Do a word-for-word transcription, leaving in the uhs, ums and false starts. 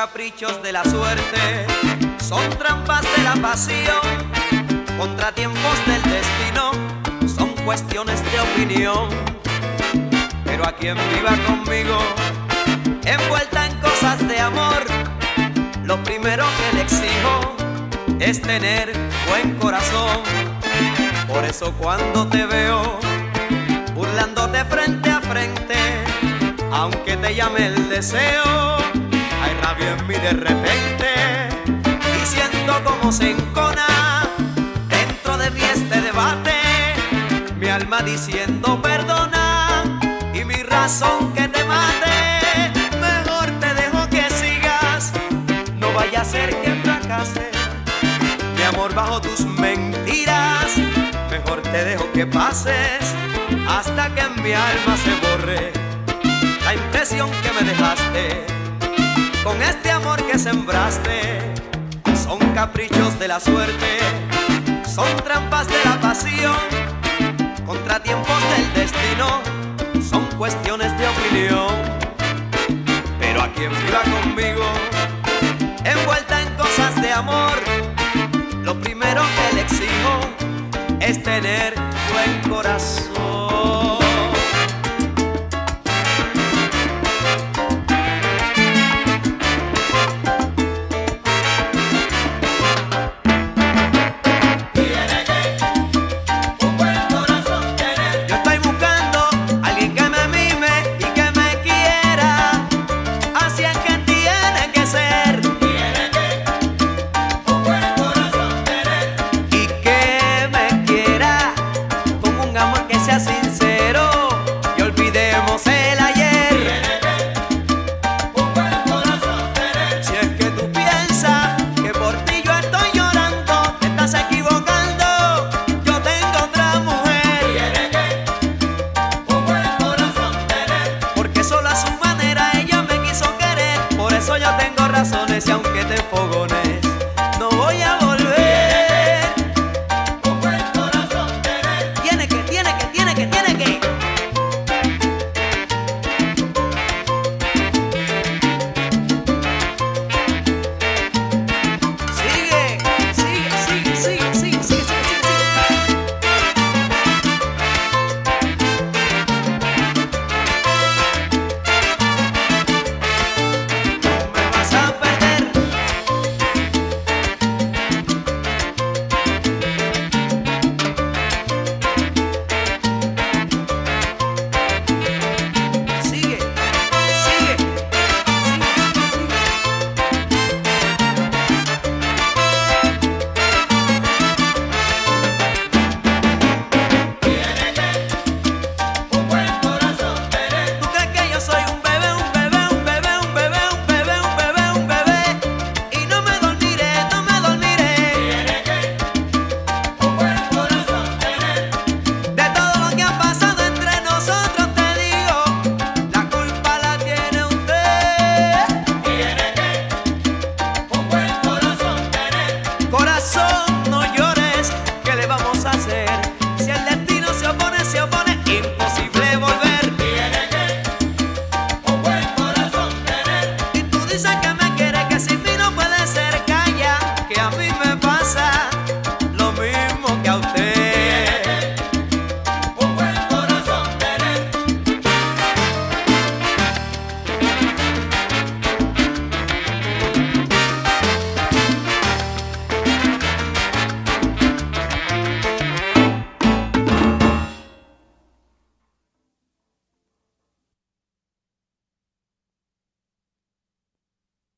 caprichos de la suerte, son trampas de la pasión, contratiempos del destino, son cuestiones de opinión. Pero a quien viva conmigo, envuelta en cosas de amor, lo primero que le exijo es tener buen corazón. Por eso cuando te veo burlándote frente a frente, aunque te llame el deseo, hay rabia en mí de repente y siento como se encona dentro de mí este debate, mi alma diciendo perdona y mi razón que te mate. Mejor te dejo que sigas, no vaya a ser que fracase mi amor bajo tus mentiras. Mejor te dejo que pases hasta que en mi alma se borre la impresión que me dejaste con este amor que sembraste. Son caprichos de la suerte, son trampas de la pasión, contratiempos del destino, son cuestiones de opinión. Pero a quien viva conmigo, envuelta en cosas de amor, lo primero que le exijo es tener buen corazón. Y aunque te fogones, no voy a volver. Un buen corazón tener. Tiene que, tiene que, tiene que, tiene que. Sigue, sigue, sigue, sigue, sigue, sigue, sigue, sigue. Corazón.